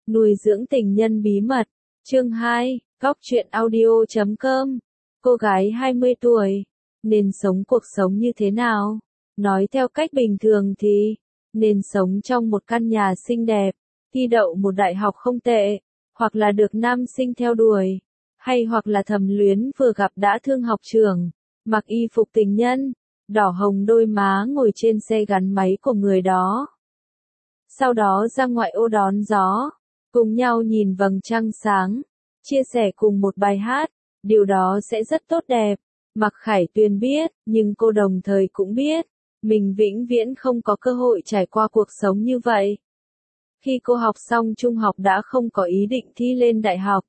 Nuôi dưỡng tình nhân bí mật. Chương 2, Góc truyện audio.com. Cô gái 20 tuổi, nên sống cuộc sống như thế nào? Nói theo cách bình thường thì, nên sống trong một căn nhà xinh đẹp, thi đậu một đại học không tệ, hoặc là được nam sinh theo đuổi, hay hoặc là thầm luyến vừa gặp đã thương học trưởng, mặc y phục tình nhân, đỏ hồng đôi má ngồi trên xe gắn máy của người đó. Sau đó ra ngoại ô đón gió, cùng nhau nhìn vầng trăng sáng, chia sẻ cùng một bài hát, điều đó sẽ rất tốt đẹp. Mạc Khải Tuyền biết, nhưng cô đồng thời cũng biết, mình vĩnh viễn không có cơ hội trải qua cuộc sống như vậy. Khi cô học xong trung học đã không có ý định thi lên đại học.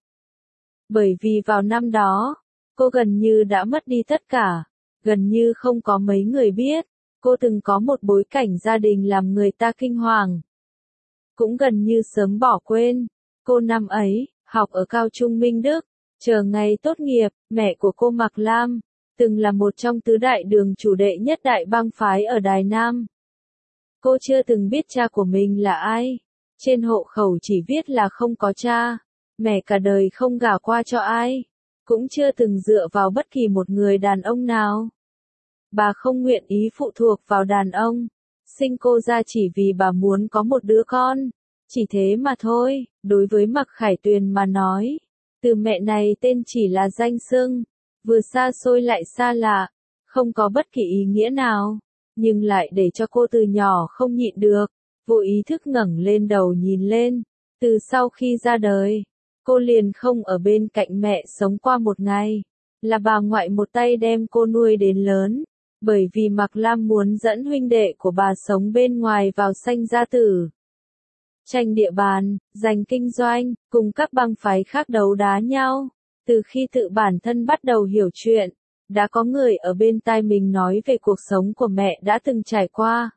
Bởi vì vào năm đó, cô gần như đã mất đi tất cả, gần như không có mấy người biết, cô từng có một bối cảnh gia đình làm người ta kinh hoàng. Cũng gần như sớm bỏ quên, cô năm ấy, học ở Cao Trung Minh Đức, chờ ngày tốt nghiệp, mẹ của cô Mạc Lam, từng là một trong tứ đại đường chủ đệ nhất đại bang phái ở Đài Nam. Cô chưa từng biết cha của mình là ai, trên hộ khẩu chỉ viết là không có cha, mẹ cả đời không gả qua cho ai, cũng chưa từng dựa vào bất kỳ một người đàn ông nào. Bà không nguyện ý phụ thuộc vào đàn ông, sinh cô ra chỉ vì bà muốn có một đứa con, chỉ thế mà thôi. Đối với Mạc Khải Tuyền mà nói, từ mẹ này tên chỉ là danh xưng, vừa xa xôi lại xa lạ, không có bất kỳ ý nghĩa nào, nhưng lại để cho cô từ nhỏ không nhịn được, vô ý thức ngẩng lên đầu nhìn lên. Từ sau khi ra đời, cô liền không ở bên cạnh mẹ sống qua một ngày, là bà ngoại một tay đem cô nuôi đến lớn, bởi vì Mạc Lam muốn dẫn huynh đệ của bà sống bên ngoài vào sanh gia tử, tranh địa bàn, giành kinh doanh, cùng các bang phái khác đấu đá nhau. Từ khi tự bản thân bắt đầu hiểu chuyện, đã có người ở bên tai mình nói về cuộc sống của mẹ đã từng trải qua.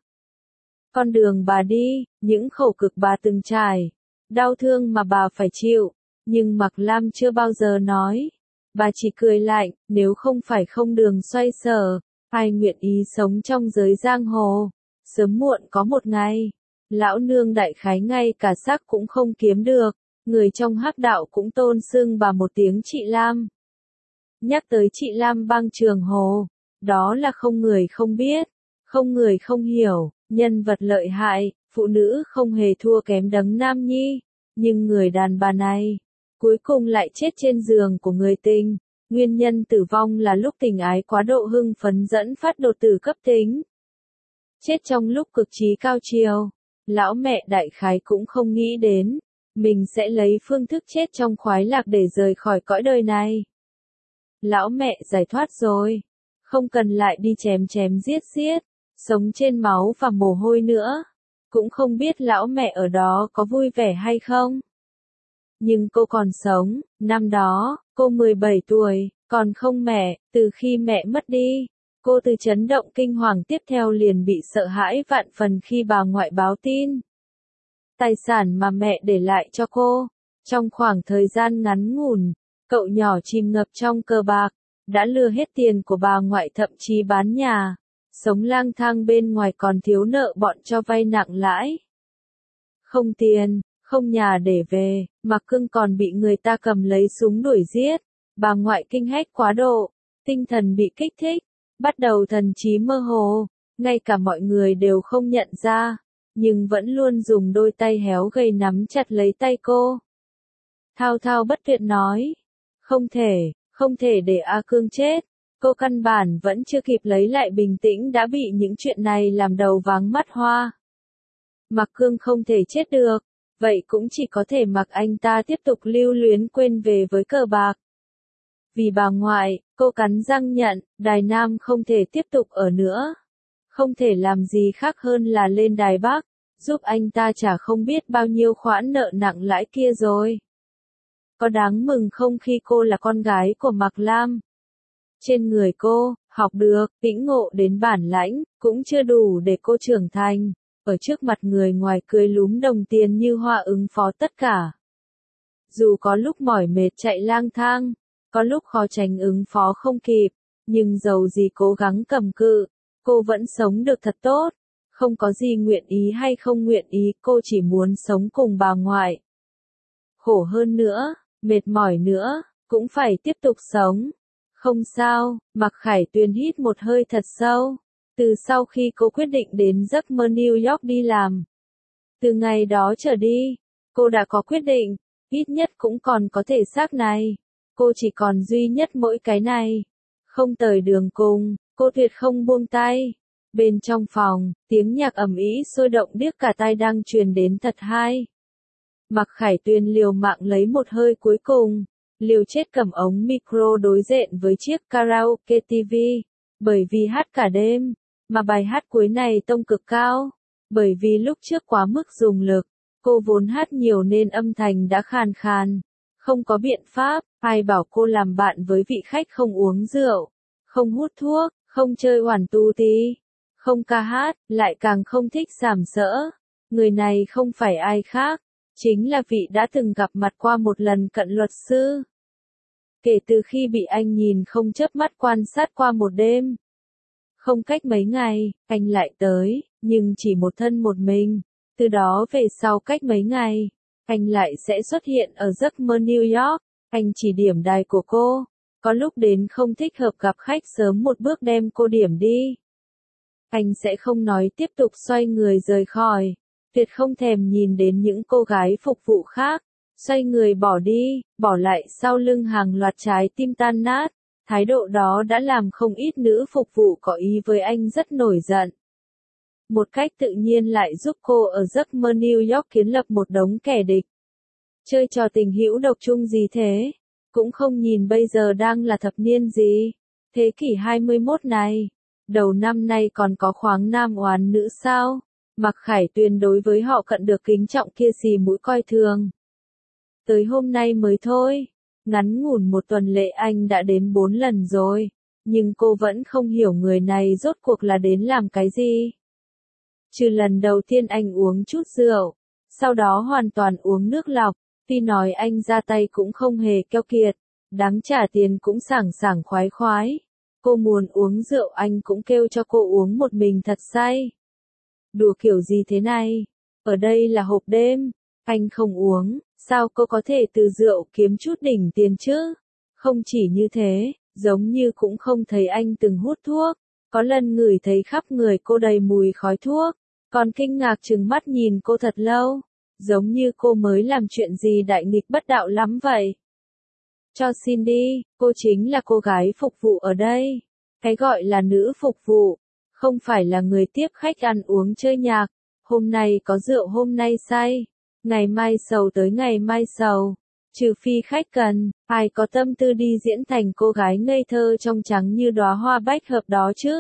Con đường bà đi, những khổ cực bà từng trải, đau thương mà bà phải chịu, nhưng Mạc Lam chưa bao giờ nói. Bà chỉ cười lạnh, nếu không phải không đường xoay sở, ai nguyện ý sống trong giới giang hồ, sớm muộn có một ngày. Lão nương đại khái ngay cả xác cũng không kiếm được, người trong hắc đạo cũng tôn xưng bà một tiếng chị Lam. Nhắc tới chị Lam bang Trường Hồ, đó là không người không biết, không người không hiểu, nhân vật lợi hại, phụ nữ không hề thua kém đấng nam nhi, nhưng người đàn bà này, cuối cùng lại chết trên giường của người tình, nguyên nhân tử vong là lúc tình ái quá độ hưng phấn dẫn phát đột tử cấp tính. Chết trong lúc cực trí cao triều. Lão mẹ đại khái cũng không nghĩ đến, mình sẽ lấy phương thức chết trong khoái lạc để rời khỏi cõi đời này. Lão mẹ giải thoát rồi, không cần lại đi chém chém giết giết, sống trên máu và mồ hôi nữa. Cũng không biết lão mẹ ở đó có vui vẻ hay không. Nhưng cô còn sống, năm đó, cô 17 tuổi, còn không mẹ, từ khi mẹ mất đi. Cô từ chấn động kinh hoàng tiếp theo liền bị sợ hãi vạn phần khi bà ngoại báo tin. Tài sản mà mẹ để lại cho cô, trong khoảng thời gian ngắn ngủn, cậu nhỏ chìm ngập trong cờ bạc, đã lừa hết tiền của bà ngoại thậm chí bán nhà, sống lang thang bên ngoài còn thiếu nợ bọn cho vay nặng lãi. Không tiền, không nhà để về, Mạc Cưng còn bị người ta cầm lấy súng đuổi giết, bà ngoại kinh hách quá độ, tinh thần bị kích thích. Bắt đầu thần trí mơ hồ, ngay cả mọi người đều không nhận ra, nhưng vẫn luôn dùng đôi tay héo gầy nắm chặt lấy tay cô. Thao thao bất tuyệt nói, không thể để A Cương chết, cô căn bản vẫn chưa kịp lấy lại bình tĩnh đã bị những chuyện này làm đầu váng mắt hoa. Mạc Cương không thể chết được, vậy cũng chỉ có thể mặc anh ta tiếp tục lưu luyến quên về với cờ bạc. Vì bà ngoại, cô cắn răng nhận, Đài Nam không thể tiếp tục ở nữa. Không thể làm gì khác hơn là lên Đài Bắc, giúp anh ta trả không biết bao nhiêu khoản nợ nặng lãi kia rồi. Có đáng mừng không khi cô là con gái của Mạc Lam? Trên người cô, học được, lĩnh ngộ đến bản lãnh, cũng chưa đủ để cô trưởng thành, ở trước mặt người ngoài cười lúm đồng tiền như hoa ứng phó tất cả. Dù có lúc mỏi mệt chạy lang thang, có lúc khó tránh ứng phó không kịp, nhưng dầu gì cố gắng cầm cự, cô vẫn sống được thật tốt, không có gì nguyện ý hay không nguyện ý, cô chỉ muốn sống cùng bà ngoại. khổ hơn nữa, mệt mỏi nữa, cũng phải tiếp tục sống. Không sao, Mạc Khải Tuyền hít một hơi thật sâu. Từ sau khi cô quyết định đến giấc mơ New York đi làm, từ ngày đó trở đi, cô đã có quyết định, ít nhất cũng còn có thể xác này. Cô chỉ còn duy nhất mỗi cái này. Không tới đường cùng, cô tuyệt không buông tay. Bên trong phòng, tiếng nhạc ầm ĩ sôi động điếc cả tai đang truyền đến thật hay. Mạc Khải Tuyền liều mạng lấy một hơi cuối cùng, liều chết cầm ống micro đối diện với chiếc karaoke TV, bởi vì hát cả đêm, mà bài hát cuối này tông cực cao, bởi vì lúc trước quá mức dùng lực, cô vốn hát nhiều nên âm thanh đã khàn khàn, không có biện pháp, ai bảo cô làm bạn với vị khách không uống rượu, không hút thuốc, không chơi hoàn tu tí, không ca hát, lại càng không thích sàm sỡ. Người này không phải ai khác, chính là vị đã từng gặp mặt qua một lần cận luật sư. Kể từ khi bị anh nhìn không chớp mắt quan sát qua một đêm, không cách mấy ngày, anh lại tới, nhưng chỉ một thân một mình. Từ đó về sau cách mấy ngày, anh lại sẽ xuất hiện ở giấc mơ New York. Anh chỉ điểm đài của cô, có lúc đến không thích hợp gặp khách sớm một bước đem cô điểm đi. Anh sẽ không nói tiếp tục xoay người rời khỏi, tuyệt không thèm nhìn đến những cô gái phục vụ khác, xoay người bỏ đi, bỏ lại sau lưng hàng loạt trái tim tan nát. Thái độ đó đã làm không ít nữ phục vụ có ý với anh rất nổi giận. Một cách tự nhiên lại giúp cô ở giấc mơ New York kiến lập một đống kẻ địch. Chơi trò tình hữu độc chung gì thế? Cũng không nhìn bây giờ đang là thập niên gì? Thế kỷ 21 này, đầu năm nay còn có khoáng nam oán nữ sao? Mạc Khải Tuyền đối với họ cận được kính trọng kia xì mũi coi thường. Tới hôm nay mới thôi, ngắn ngủn một tuần lễ anh đã đến 4 lần rồi, nhưng cô vẫn không hiểu người này rốt cuộc là đến làm cái gì. Trừ lần đầu tiên anh uống chút rượu, sau đó hoàn toàn uống nước lọc, tuy nói anh ra tay cũng không hề keo kiệt, đáng trả tiền cũng sảng sảng khoái khoái. Cô muốn uống rượu anh cũng kêu cho cô uống một mình thật say. Đùa kiểu gì thế này? Ở đây là hộp đêm, anh không uống, sao cô có thể từ rượu kiếm chút đỉnh tiền chứ? Không chỉ như thế, giống như cũng không thấy anh từng hút thuốc, có lần ngửi thấy khắp người cô đầy mùi khói thuốc, còn kinh ngạc trừng mắt nhìn cô thật lâu, giống như cô mới làm chuyện gì đại nghịch bất đạo lắm vậy. Cho xin đi, cô chính là cô gái phục vụ ở đây. Cái gọi là nữ phục vụ, không phải là người tiếp khách ăn uống chơi nhạc, hôm nay có rượu hôm nay say, ngày mai sầu tới ngày mai sầu. Trừ phi khách cần, ai có tâm tư đi diễn thành cô gái ngây thơ trong trắng như đóa hoa bách hợp đó chứ.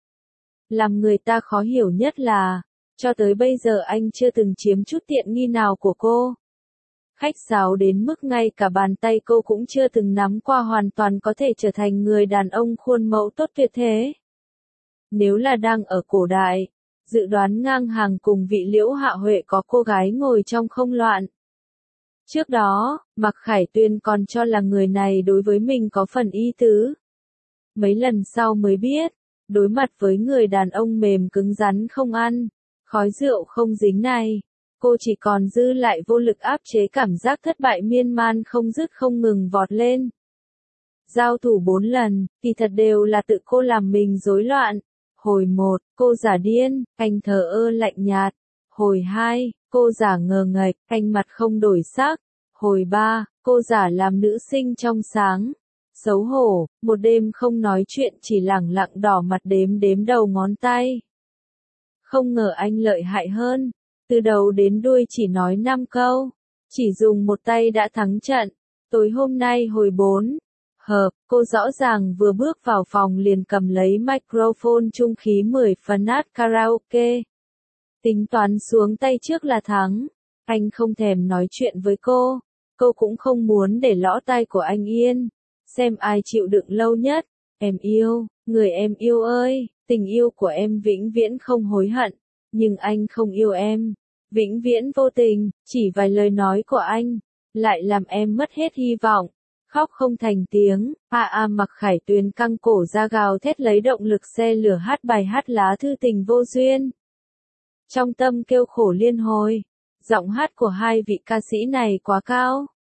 Làm người ta khó hiểu nhất là, cho tới bây giờ anh chưa từng chiếm chút tiện nghi nào của cô. Khách sáo đến mức ngay cả bàn tay cô cũng chưa từng nắm qua hoàn toàn có thể trở thành người đàn ông khuôn mẫu tốt tuyệt thế. Nếu là đang ở cổ đại, dự đoán ngang hàng cùng vị Liễu Hạ Huệ có cô gái ngồi trong không loạn. Trước đó, Mạc Khải Tuyền còn cho là người này đối với mình có phần ý tứ. Mấy lần sau mới biết, đối mặt với người đàn ông mềm cứng rắn không ăn, khói rượu không dính này, cô chỉ còn dư lại vô lực áp chế cảm giác thất bại miên man không dứt không ngừng vọt lên. Giao thủ 4 lần, thì thật đều là tự cô làm mình rối loạn. Hồi 1, cô giả điên, anh thờ ơ lạnh nhạt. Hồi 2, cô giả ngờ nghệch, anh mặt không đổi sắc. Hồi 3, cô giả làm nữ sinh trong sáng. Xấu hổ, một đêm không nói chuyện chỉ lẳng lặng đỏ mặt đếm đếm đầu ngón tay. Không ngờ anh lợi hại hơn, từ đầu đến đuôi chỉ nói 5 câu, chỉ dùng một tay đã thắng trận. Tối hôm nay hồi 4, hợp, cô rõ ràng vừa bước vào phòng liền cầm lấy microphone trung khí 10 phần hát karaoke. Tính toán xuống tay trước là thắng, anh không thèm nói chuyện với cô cũng không muốn để lõ tai của anh yên, xem ai chịu đựng lâu nhất. Em yêu, người em yêu ơi, tình yêu của em vĩnh viễn không hối hận, nhưng anh không yêu em, vĩnh viễn vô tình, chỉ vài lời nói của anh, lại làm em mất hết hy vọng. Khóc không thành tiếng, Mạc Khải Tuyền căng cổ ra gào thét lấy động lực xe lửa hát bài hát lá thư tình vô duyên. Trong tâm kêu khổ liên hồi, giọng hát của hai vị ca sĩ này quá cao.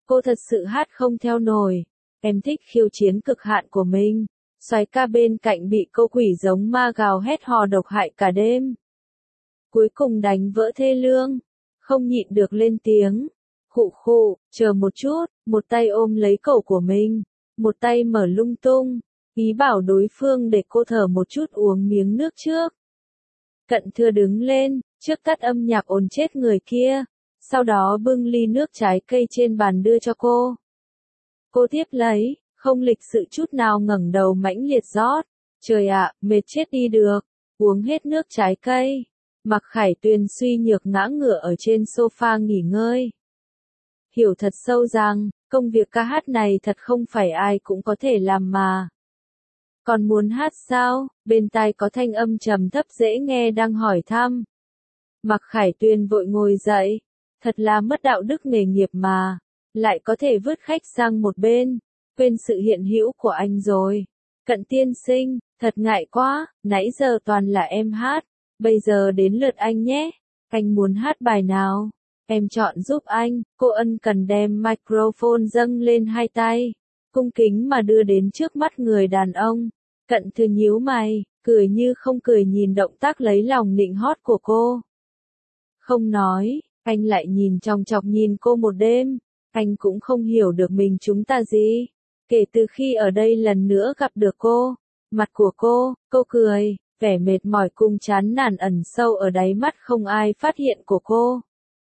Cô thật sự hát không theo nổi. Em thích khiêu chiến cực hạn của mình. Soái ca bên cạnh bị cô quỷ giống ma gào hét hò độc hại cả đêm. Cuối cùng đánh vỡ thê lương. Không nhịn được lên tiếng. Khụ khụ, chờ một chút, một tay ôm lấy cổ của mình. Một tay mở lung tung. Ý bảo đối phương để cô thở một chút uống miếng nước trước. Cận Thừa đứng lên, trước tắt âm nhạc ồn chết người kia. Sau đó bưng ly nước trái cây trên bàn đưa cho cô. Cô tiếp lấy, không lịch sự chút nào ngẩng đầu mãnh liệt rót. Trời ạ, mệt chết đi được. Uống hết nước trái cây. Mạc Khải Tuyền suy nhược ngã ngửa ở trên sofa nghỉ ngơi. Hiểu thật sâu rằng, công việc ca hát này thật không phải ai cũng có thể làm mà. Còn muốn hát sao? Bên tai có thanh âm trầm thấp dễ nghe đang hỏi thăm. Mạc Khải Tuyền vội ngồi dậy. Thật là mất đạo đức nghề nghiệp mà. Lại có thể vứt khách sang một bên. Quên sự hiện hữu của anh rồi. Cận tiên sinh, thật ngại quá, nãy giờ toàn là em hát. Bây giờ đến lượt anh nhé. Anh muốn hát bài nào? Em chọn giúp anh. Cô ân cần đem microphone dâng lên hai tay. Cung kính mà đưa đến trước mắt người đàn ông. Cận Thừa nhíu mày, cười như không cười nhìn động tác lấy lòng nịnh hót của cô. Không nói, anh lại nhìn chòng chọc nhìn cô một đêm. Anh cũng không hiểu được mình chúng ta gì. Kể từ khi ở đây lần nữa gặp được cô, mặt của cô cười, vẻ mệt mỏi cùng chán nản ẩn sâu ở đáy mắt không ai phát hiện của cô.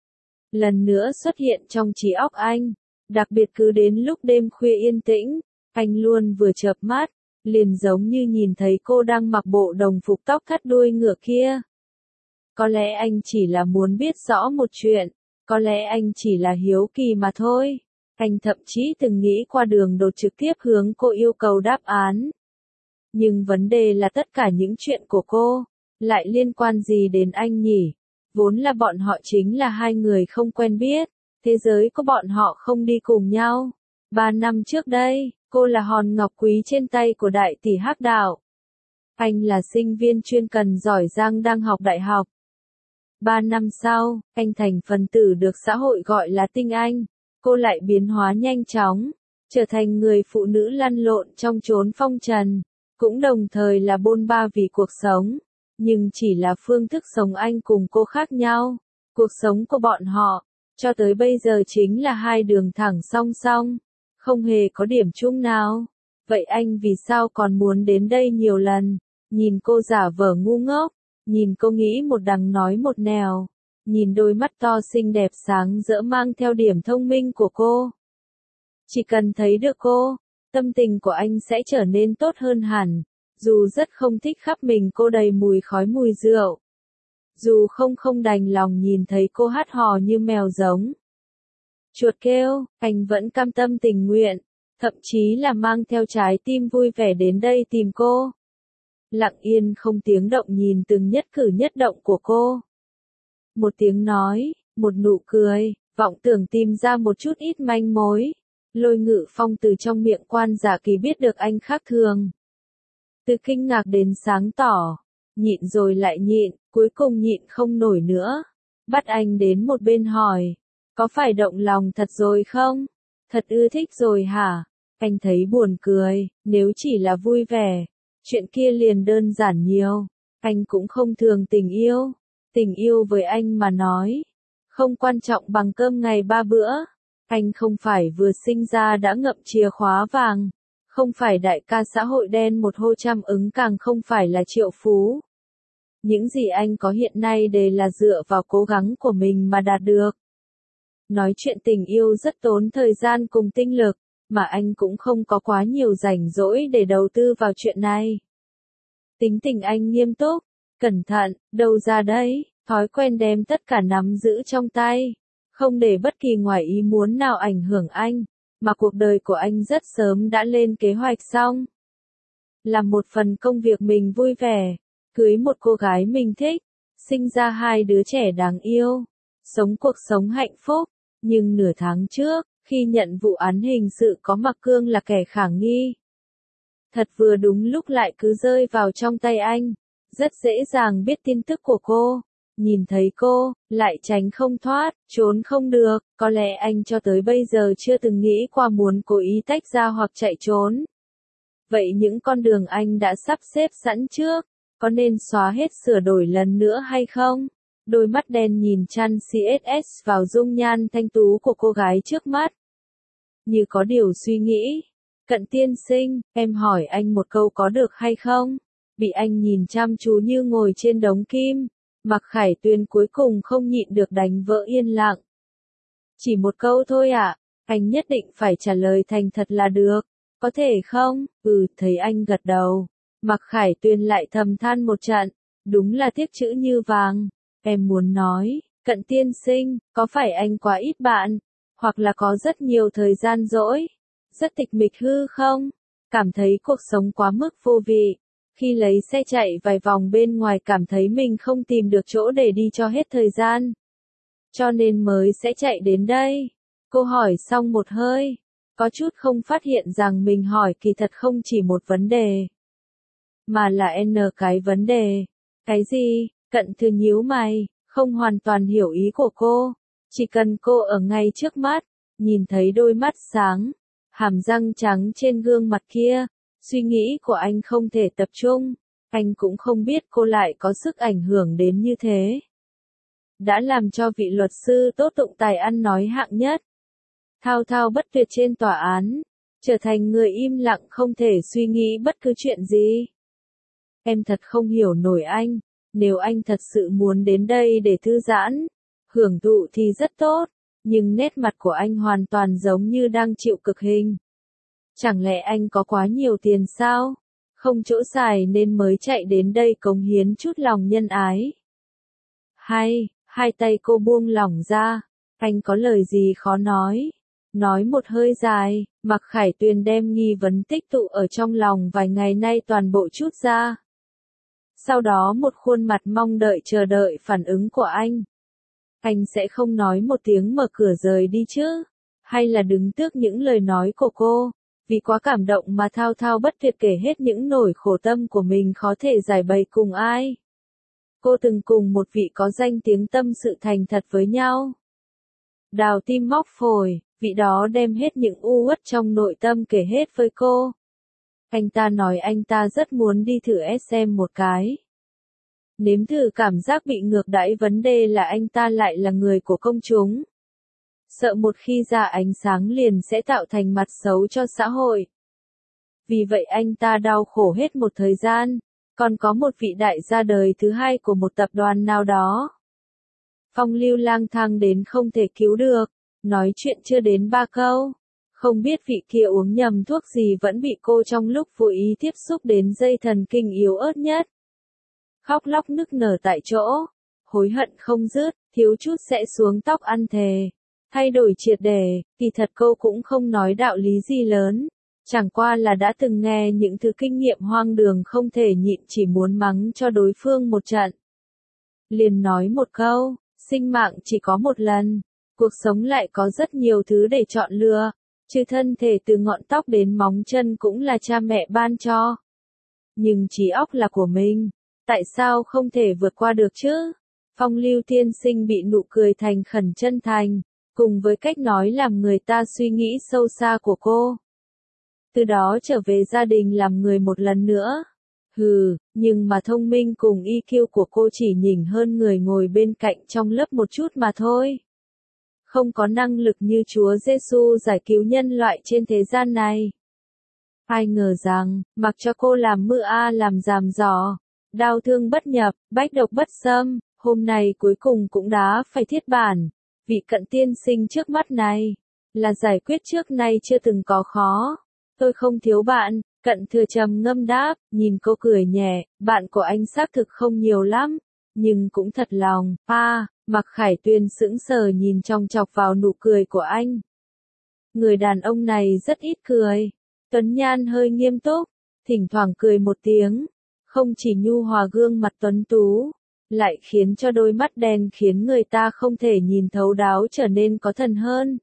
Lần nữa xuất hiện trong trí óc anh, đặc biệt cứ đến lúc đêm khuya yên tĩnh, anh luôn vừa chợp mắt, liền giống như nhìn thấy cô đang mặc bộ đồng phục tóc thắt đuôi ngựa kia. Có lẽ anh chỉ là muốn biết rõ một chuyện, có lẽ anh chỉ là hiếu kỳ mà thôi. Anh thậm chí từng nghĩ qua đường đột trực tiếp hướng cô yêu cầu đáp án. Nhưng vấn đề là tất cả những chuyện của cô, lại liên quan gì đến anh nhỉ? Vốn là bọn họ chính là hai người không quen biết, thế giới của bọn họ không đi cùng nhau. 3 năm trước đây, cô là hòn ngọc quý trên tay của đại tỷ Hắc Đạo. Anh là sinh viên chuyên cần giỏi giang đang học đại học. 3 năm sau, anh thành phần tử được xã hội gọi là tinh anh. Cô lại biến hóa nhanh chóng, trở thành người phụ nữ lăn lộn trong chốn phong trần, cũng đồng thời là bôn ba vì cuộc sống. Nhưng chỉ là phương thức sống anh cùng cô khác nhau. Cuộc sống của bọn họ, cho tới bây giờ chính là hai đường thẳng song song, không hề có điểm chung nào. Vậy anh vì sao còn muốn đến đây nhiều lần? Nhìn cô giả vờ ngu ngốc, nhìn cô nghĩ một đằng nói một nẻo. Nhìn đôi mắt to xinh đẹp sáng rỡ mang theo điểm thông minh của cô. Chỉ cần thấy được cô, tâm tình của anh sẽ trở nên tốt hơn hẳn. Dù rất không thích khắp mình cô đầy mùi khói mùi rượu. Dù không đành lòng nhìn thấy cô hát hò như mèo giống. Chuột kêu, anh vẫn cam tâm tình nguyện, thậm chí là mang theo trái tim vui vẻ đến đây tìm cô. Lặng yên không tiếng động nhìn từng nhất cử nhất động của cô. Một tiếng nói, một nụ cười, vọng tưởng tìm ra một chút ít manh mối. Lôi Ngự Phong từ trong miệng Quan Giả Kỳ biết được anh khác thường. Từ kinh ngạc đến sáng tỏ, nhịn rồi lại nhịn, cuối cùng nhịn không nổi nữa. Bắt anh đến một bên hỏi, có phải động lòng thật rồi không? Thật ưa thích rồi hả? Anh thấy buồn cười, nếu chỉ là vui vẻ, chuyện kia liền đơn giản nhiều. Anh cũng không thường tình yêu. Tình yêu với anh mà nói, không quan trọng bằng cơm ngày 3 bữa. Anh không phải vừa sinh ra đã ngậm chìa khóa vàng, không phải đại ca xã hội đen một hô trăm ứng, càng không phải là triệu phú. Những gì anh có hiện nay đều là dựa vào cố gắng của mình mà đạt được. Nói chuyện tình yêu rất tốn thời gian cùng tinh lực, mà anh cũng không có quá nhiều rảnh rỗi để đầu tư vào chuyện này. Tính tình anh nghiêm túc, cẩn thận, đâu ra đấy, thói quen đem tất cả nắm giữ trong tay, không để bất kỳ ngoài ý muốn nào ảnh hưởng anh, mà cuộc đời của anh rất sớm đã lên kế hoạch xong. Làm một phần công việc mình vui vẻ, cưới một cô gái mình thích, sinh ra 2 đứa trẻ đáng yêu, sống cuộc sống hạnh phúc. Nhưng nửa tháng trước, khi nhận vụ án hình sự có Mạc Cương là kẻ khả nghi. Thật vừa đúng lúc lại cứ rơi vào trong tay anh, rất dễ dàng biết tin tức của cô, nhìn thấy cô, lại tránh không thoát, trốn không được, có lẽ anh cho tới bây giờ chưa từng nghĩ qua muốn cố ý tách ra hoặc chạy trốn. Vậy những con đường anh đã sắp xếp sẵn trước, có nên xóa hết sửa đổi lần nữa hay không? Đôi mắt đen nhìn chăm CSS vào dung nhan thanh tú của cô gái trước mắt. Như có điều suy nghĩ. Cận tiên sinh, em hỏi anh một câu có được hay không? Bị anh nhìn chăm chú như ngồi trên đống kim. Mạc Khải Tuyền cuối cùng không nhịn được đánh vỡ yên lặng. Chỉ một câu thôi ạ, anh nhất định phải trả lời thành thật là được. Có thể không? Thấy anh gật đầu. Mạc Khải Tuyền lại thầm than một trận. Đúng là tiếc chữ như vàng. Em muốn nói, Cận tiên sinh, có phải anh quá ít bạn? Hoặc là có rất nhiều thời gian rỗi? Rất tịch mịch hư không? Cảm thấy cuộc sống quá mức vô vị. Khi lấy xe chạy vài vòng bên ngoài cảm thấy mình không tìm được chỗ để đi cho hết thời gian. Cho nên mới sẽ chạy đến đây. Cô hỏi xong một hơi. Có chút không phát hiện rằng mình hỏi kỳ thật không chỉ một vấn đề. Mà là N cái vấn đề. Cái gì? Cận Thư nhíu mày, không hoàn toàn hiểu ý của cô. Chỉ cần cô ở ngay trước mắt, nhìn thấy đôi mắt sáng, hàm răng trắng trên gương mặt kia, suy nghĩ của anh không thể tập trung. Anh cũng không biết cô lại có sức ảnh hưởng đến như thế. Đã làm cho vị luật sư tốt tụng tài ăn nói hạng nhất, thao thao bất tuyệt trên tòa án, trở thành người im lặng không thể suy nghĩ bất cứ chuyện gì. Em thật không hiểu nổi anh. Nếu anh thật sự muốn đến đây để thư giãn, hưởng thụ thì rất tốt, nhưng nét mặt của anh hoàn toàn giống như đang chịu cực hình. Chẳng lẽ anh có quá nhiều tiền sao? Không chỗ xài nên mới chạy đến đây cống hiến chút lòng nhân ái. Hay, hai tay cô buông lỏng ra, anh có lời gì khó nói. Nói một hơi dài, Mạc Khải Tuyền đem nghi vấn tích tụ ở trong lòng vài ngày nay toàn bộ trút ra. Sau đó một khuôn mặt mong đợi chờ đợi phản ứng của anh. Anh sẽ không nói một tiếng mở cửa rời đi chứ? Hay là đứng tước những lời nói của cô, vì quá cảm động mà thao thao bất tuyệt kể hết những nỗi khổ tâm của mình khó thể giải bày cùng ai? Cô từng cùng một vị có danh tiếng tâm sự thành thật với nhau. Đào tim móc phổi, vị đó đem hết những u uất trong nội tâm kể hết với cô. Anh ta nói anh ta rất muốn đi thử SM một cái. Nếm thử cảm giác bị ngược đãi, vấn đề là anh ta lại là người của công chúng. Sợ một khi ra ánh sáng liền sẽ tạo thành mặt xấu cho xã hội. Vì vậy anh ta đau khổ hết một thời gian, còn có một vị đại gia đời thứ hai của một tập đoàn nào đó. Phong lưu lang thang đến không thể cứu được, nói chuyện chưa đến 3 câu. Không biết vị kia uống nhầm thuốc gì vẫn bị cô trong lúc vô ý tiếp xúc đến dây thần kinh yếu ớt nhất. Khóc lóc nức nở tại chỗ, hối hận không dứt, thiếu chút sẽ xuống tóc ăn thề. Thay đổi triệt để, kỳ thật cô cũng không nói đạo lý gì lớn. Chẳng qua là đã từng nghe những thứ kinh nghiệm hoang đường không thể nhịn, chỉ muốn mắng cho đối phương một trận. Liền nói một câu, sinh mạng chỉ có một lần, cuộc sống lại có rất nhiều thứ để chọn lựa. Chứ thân thể từ ngọn tóc đến móng chân cũng là cha mẹ ban cho. Nhưng trí óc là của mình, tại sao không thể vượt qua được chứ? Phong lưu tiên sinh bị nụ cười thành khẩn chân thành, cùng với cách nói làm người ta suy nghĩ sâu xa của cô. Từ đó trở về gia đình làm người một lần nữa. Nhưng mà thông minh cùng EQ của cô chỉ nhỉnh hơn người ngồi bên cạnh trong lớp một chút mà thôi. Không có năng lực như Chúa Giêsu giải cứu nhân loại trên thế gian này. Ai ngờ rằng, mặc cho cô làm mưa làm giàm giò, đau thương bất nhập, bách độc bất xâm, hôm nay cuối cùng cũng đã phải thiết bản. Vị Cận tiên sinh trước mắt này, là giải quyết trước nay chưa từng có khó. Tôi không thiếu bạn, Cận Thừa trầm ngâm đáp, nhìn cô cười nhẹ, bạn của anh xác thực không nhiều lắm, nhưng cũng thật lòng. Mạc Khải Tuyền sững sờ nhìn chòng chọc vào nụ cười của anh. Người đàn ông này rất ít cười. Tuấn nhan hơi nghiêm túc, thỉnh thoảng cười một tiếng, không chỉ nhu hòa gương mặt tuấn tú, lại khiến cho đôi mắt đen khiến người ta không thể nhìn thấu đáo trở nên có thần hơn.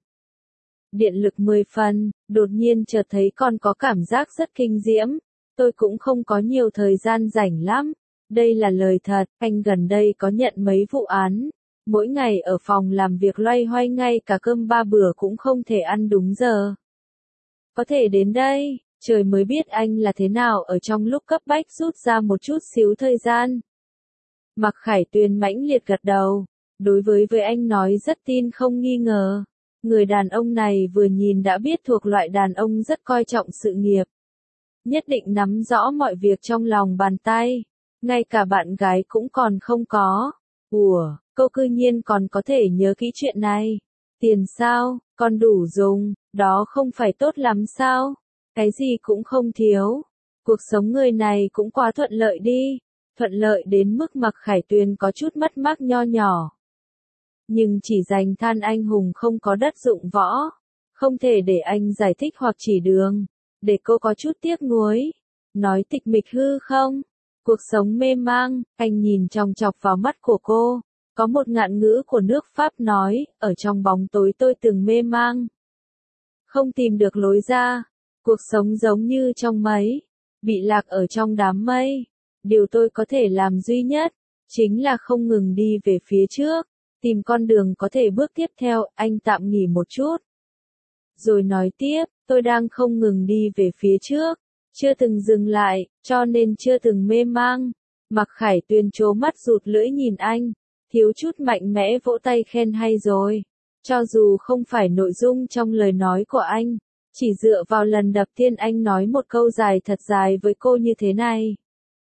Điện lực 10 phần, đột nhiên chợt thấy còn có cảm giác rất kinh diễm. Tôi cũng không có nhiều thời gian rảnh lắm, Đây là lời thật, anh gần đây có nhận mấy vụ án. Mỗi ngày ở phòng làm việc loay hoay ngay cả cơm 3 bữa cũng không thể ăn đúng giờ. Có thể đến đây, trời mới biết anh là thế nào ở trong lúc cấp bách rút ra một chút xíu thời gian. Mạc Khải Tuyền mãnh liệt gật đầu, đối với anh nói rất tin không nghi ngờ. Người đàn ông này vừa nhìn đã biết thuộc loại đàn ông rất coi trọng sự nghiệp. Nhất định nắm rõ mọi việc trong lòng bàn tay, ngay cả bạn gái cũng còn không có. Ủa, cô cư nhiên còn có thể nhớ kỹ chuyện này. Tiền sao, còn đủ dùng, đó không phải tốt lắm sao? Cái gì cũng không thiếu. Cuộc sống người này cũng quá thuận lợi đi. Thuận lợi đến mức Mạc Khải Tuyền có chút mất mát nho nhỏ. Nhưng chỉ dành than anh hùng không có đất dụng võ. Không thể để anh giải thích hoặc chỉ đường. Để cô có chút tiếc nuối. Nói tịch mịch hư không? Cuộc sống mê mang, anh nhìn chòng chọc vào mắt của cô. Có một ngạn ngữ của nước Pháp nói, ở trong bóng tối tôi từng mê mang. Không tìm được lối ra. Cuộc sống giống như trong mấy. Bị lạc ở trong đám mây. Điều tôi có thể làm duy nhất, chính là không ngừng đi về phía trước. Tìm con đường có thể bước tiếp theo, anh tạm nghỉ một chút. Rồi nói tiếp, tôi đang không ngừng đi về phía trước. Chưa từng dừng lại, cho nên chưa từng mê mang. Mạc Khải Tuyền trố mắt rụt lưỡi nhìn anh. Thiếu chút mạnh mẽ vỗ tay khen hay rồi. Cho dù không phải nội dung trong lời nói của anh, chỉ dựa vào lần đầu tiên anh nói một câu dài thật dài với cô như thế này.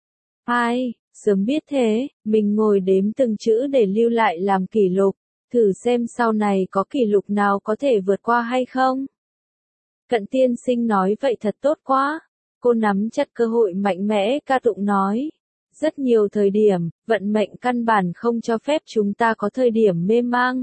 Hai, sớm biết thế, mình ngồi đếm từng chữ để lưu lại làm kỷ lục, thử xem sau này có kỷ lục nào có thể vượt qua hay không. Cận tiên sinh nói vậy thật tốt quá. Cô nắm chặt cơ hội mạnh mẽ ca tụng nói. Rất nhiều thời điểm, vận mệnh căn bản không cho phép chúng ta có thời điểm mê mang.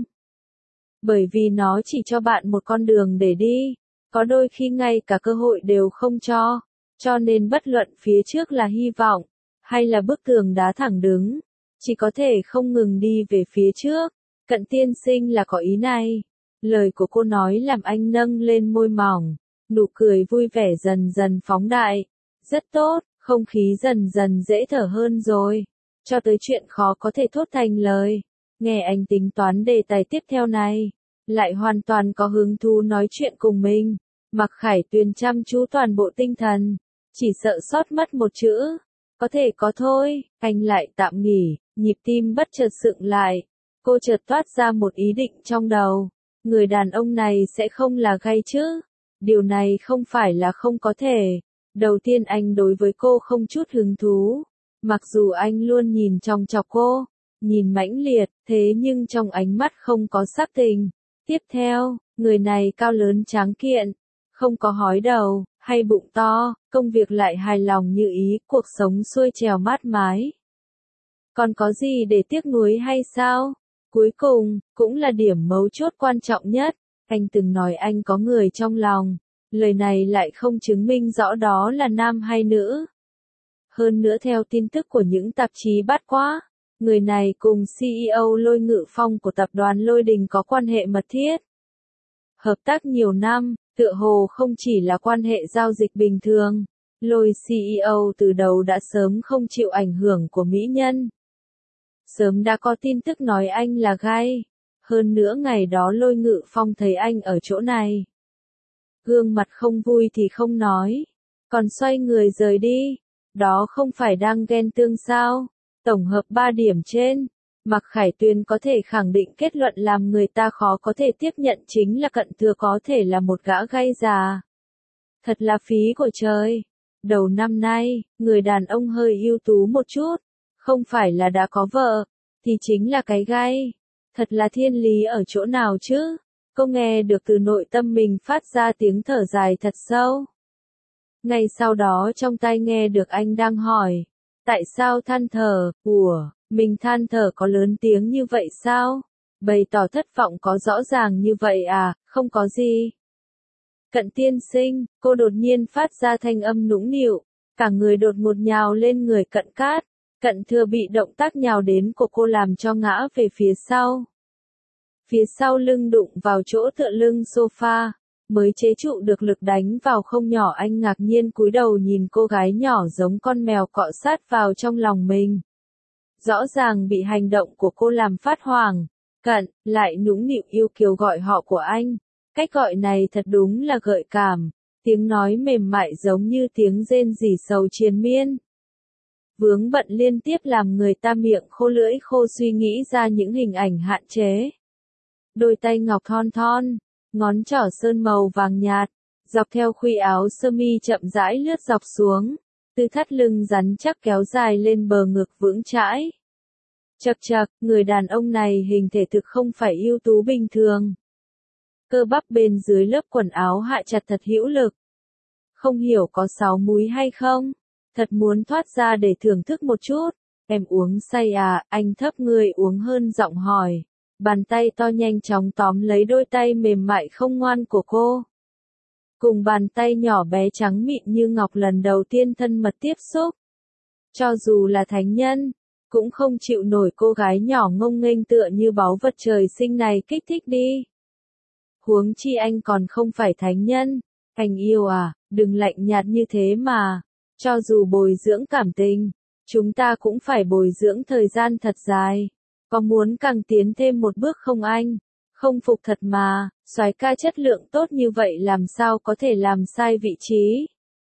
Bởi vì nó chỉ cho bạn một con đường để đi. Có đôi khi ngay cả cơ hội đều không cho. Cho nên bất luận phía trước là hy vọng, hay là bức tường đá thẳng đứng, chỉ có thể không ngừng đi về phía trước. Cận tiên sinh là có ý này. Lời của cô nói làm anh nâng lên môi mỏng, nụ cười vui vẻ dần dần phóng đại. Rất tốt, không khí dần dần dễ thở hơn rồi. Cho tới chuyện khó có thể thốt thành lời. Nghe anh tính toán đề tài tiếp theo này, lại hoàn toàn có hứng thú nói chuyện cùng mình. Mạc Khải Tuyền chăm chú toàn bộ tinh thần, chỉ sợ sót mất một chữ. Có thể có thôi, anh lại tạm nghỉ, nhịp tim bất chợt sượng lại. Cô chợt toát ra một ý định trong đầu. Người đàn ông này sẽ không là gay chứ? Điều này không phải là không có thể. Đầu tiên anh đối với cô không chút hứng thú. Mặc dù anh luôn nhìn chòng chọc cô, nhìn mãnh liệt, thế nhưng trong ánh mắt không có sắc tình. Tiếp theo, người này cao lớn tráng kiện, không có hói đầu, hay bụng to, công việc lại hài lòng như ý, cuộc sống xuôi trèo mát mái. Còn có gì để tiếc nuối hay sao? Cuối cùng, cũng là điểm mấu chốt quan trọng nhất, anh từng nói anh có người trong lòng, lời này lại không chứng minh rõ đó là nam hay nữ. Hơn nữa theo tin tức của những tạp chí bát quái, người này cùng CEO Lôi Ngự Phong của tập đoàn Lôi Đình có quan hệ mật thiết. Hợp tác nhiều năm, tựa hồ không chỉ là quan hệ giao dịch bình thường. Lôi CEO từ đầu đã sớm không chịu ảnh hưởng của mỹ nhân. Sớm đã có tin tức nói anh là gay. Hơn nữa ngày đó Lôi Ngự Phong thấy anh ở chỗ này. Gương mặt không vui thì không nói. Còn xoay người rời đi. Đó không phải đang ghen tương sao? Tổng hợp 3 điểm trên, Mạc Khải Tuyền có thể khẳng định kết luận làm người ta khó có thể tiếp nhận chính là Cận Thừa có thể là một gã gay già. Thật là phí của trời. Đầu năm nay, người đàn ông hơi ưu tú một chút, không phải là đã có vợ, thì chính là cái gay. Thật là thiên lý ở chỗ nào chứ? Cô nghe được từ nội tâm mình phát ra tiếng thở dài thật sâu. Ngay sau đó trong tai nghe được anh đang hỏi. Tại sao than thở? Ủa, mình than thở có lớn tiếng như vậy sao? Bày tỏ thất vọng có rõ ràng như vậy à? Không có gì. Cận tiên sinh, cô đột nhiên phát ra thanh âm nũng nịu, cả người đột ngột nhào lên người Cận Cát. Cận Thừa bị động tác nhào đến của cô làm cho ngã về phía sau. Phía sau lưng đụng vào chỗ tựa lưng sofa, mới chế trụ được lực đánh vào không nhỏ. Anh ngạc nhiên cúi đầu nhìn cô gái nhỏ giống con mèo cọ sát vào trong lòng mình. Rõ ràng bị hành động của cô làm phát hoảng, cận, lại nũng nịu yêu kiều gọi họ của anh. Cách gọi này thật đúng là gợi cảm, tiếng nói mềm mại giống như tiếng rên rỉ sầu triền miên. Vướng bận liên tiếp làm người ta miệng khô lưỡi khô suy nghĩ ra những hình ảnh hạn chế. Đôi tay ngọc thon thon, ngón trỏ sơn màu vàng nhạt, dọc theo khuy áo sơ mi chậm rãi lướt dọc xuống, từ thắt lưng rắn chắc kéo dài lên bờ ngực vững chãi. Chậc chậc, người đàn ông này hình thể thực không phải ưu tú bình thường. Cơ bắp bên dưới lớp quần áo hạ chặt thật hữu lực. Không hiểu có 6 múi hay không? Thật muốn thoát ra để thưởng thức một chút. Em uống say à? Anh thấp người uống hơn giọng hỏi. Bàn tay to nhanh chóng tóm lấy đôi tay mềm mại không ngoan của cô. Cùng bàn tay nhỏ bé trắng mịn như ngọc lần đầu tiên thân mật tiếp xúc. Cho dù là thánh nhân, cũng không chịu nổi cô gái nhỏ ngông nghênh tựa như báu vật trời sinh này kích thích đi. Huống chi anh còn không phải thánh nhân. Anh yêu à, đừng lạnh nhạt như thế mà. Cho dù bồi dưỡng cảm tình, chúng ta cũng phải bồi dưỡng thời gian thật dài. Có muốn càng tiến thêm một bước không anh? Không phục thật mà, soái ca chất lượng tốt như vậy làm sao có thể làm sai vị trí?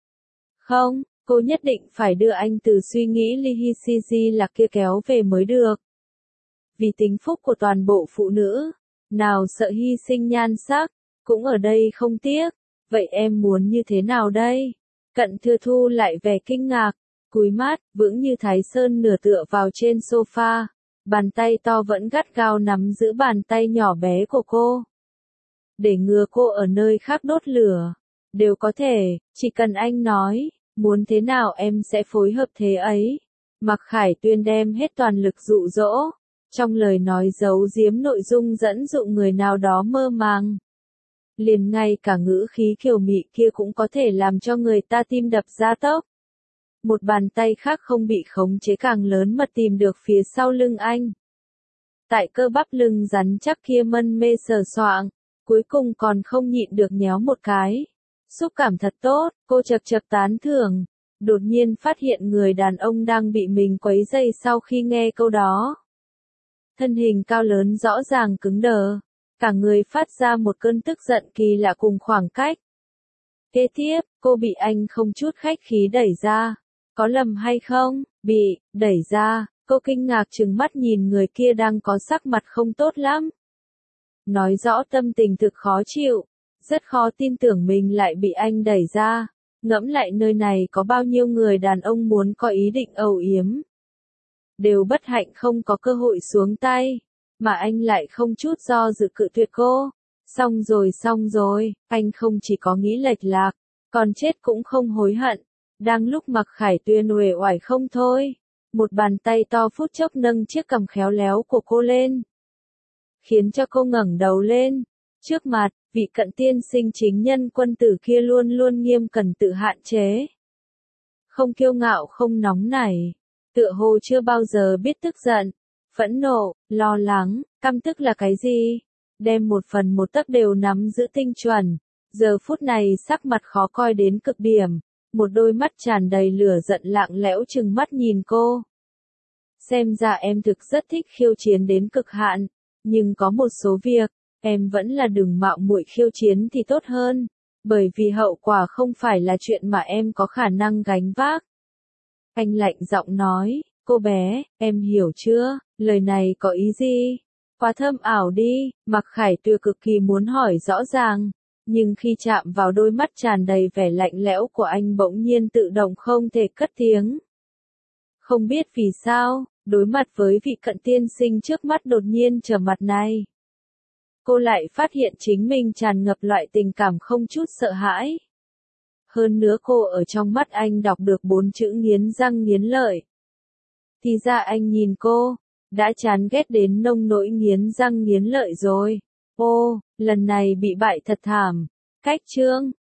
Không, cô nhất định phải đưa anh từ suy nghĩ ly hy si di là kia kéo về mới được. Vì tính phúc của toàn bộ phụ nữ, nào sợ hy sinh nhan sắc, cũng ở đây không tiếc. Vậy em muốn như thế nào đây? Cận Thừa Thu lại vẻ kinh ngạc, cúi mát, vững như Thái Sơn nửa tựa vào trên sofa. Bàn tay to vẫn gắt gao nắm giữ bàn tay nhỏ bé của cô. Để ngừa cô ở nơi khác đốt lửa. Đều có thể, chỉ cần anh nói, muốn thế nào em sẽ phối hợp thế ấy. Mạc Khải Tuyên đem hết toàn lực dụ dỗ. Trong lời nói giấu giếm nội dung dẫn dụ người nào đó mơ màng. Liền ngay cả ngữ khí kiều mị kia cũng có thể làm cho người ta tim đập gia tốc. Một bàn tay khác không bị khống chế càng lớn mật tìm được phía sau lưng anh. Tại cơ bắp lưng rắn chắc kia mân mê sờ soạng, cuối cùng còn không nhịn được nhéo một cái. Xúc cảm thật tốt, cô chật chật tán thưởng. Đột nhiên phát hiện người đàn ông đang bị mình quấy dày sau khi nghe câu đó. Thân hình cao lớn rõ ràng cứng đờ. Cả người phát ra một cơn tức giận kỳ lạ cùng khoảng cách. Kế tiếp, cô bị anh không chút khách khí đẩy ra. Có lầm hay không? Bị đẩy ra, cô kinh ngạc trừng mắt nhìn người kia đang có sắc mặt không tốt lắm. Nói rõ tâm tình thực khó chịu, rất khó tin tưởng mình lại bị anh đẩy ra. Ngẫm lại nơi này có bao nhiêu người đàn ông muốn có ý định âu yếm. Đều bất hạnh không có cơ hội xuống tay. Mà anh lại không chút do dự cự tuyệt cô. Xong rồi, anh không chỉ có nghĩ lệch lạc, còn chết cũng không hối hận. Đang lúc Mạc Khải Tuyên uể oải không thôi, một bàn tay to phút chốc nâng chiếc cằm khéo léo của cô lên. Khiến cho cô ngẩng đầu lên. Trước mặt, vị cận tiên sinh chính nhân quân tử kia luôn luôn nghiêm cẩn tự hạn chế. Không kiêu ngạo không nóng nảy, tựa hồ chưa bao giờ biết tức giận. Phẫn nộ, lo lắng, căm tức là cái gì? Đem một phần một tấc đều nắm giữ tinh chuẩn. Giờ phút này sắc mặt khó coi đến cực điểm. Một đôi mắt tràn đầy lửa giận lặng lẽo trừng mắt nhìn cô. Xem ra em thực rất thích khiêu chiến đến cực hạn. Nhưng có một số việc, em vẫn là đừng mạo muội khiêu chiến thì tốt hơn. Bởi vì hậu quả không phải là chuyện mà em có khả năng gánh vác. Anh lạnh giọng nói. Cô bé, em hiểu chưa, lời này có ý gì? Quá thâm ảo đi, Mạc Khải Tuyên cực kỳ muốn hỏi rõ ràng, nhưng khi chạm vào đôi mắt tràn đầy vẻ lạnh lẽo của anh bỗng nhiên tự động không thể cất tiếng. Không biết vì sao, đối mặt với vị cận tiên sinh trước mắt đột nhiên trở mặt này. Cô lại phát hiện chính mình tràn ngập loại tình cảm không chút sợ hãi. Hơn nữa cô ở trong mắt anh đọc được 4 chữ nghiến răng nghiến lợi. Thì ra anh nhìn cô, đã chán ghét đến nông nỗi nghiến răng nghiến lợi rồi. Ô, lần này bị bại thật thảm. Cách chương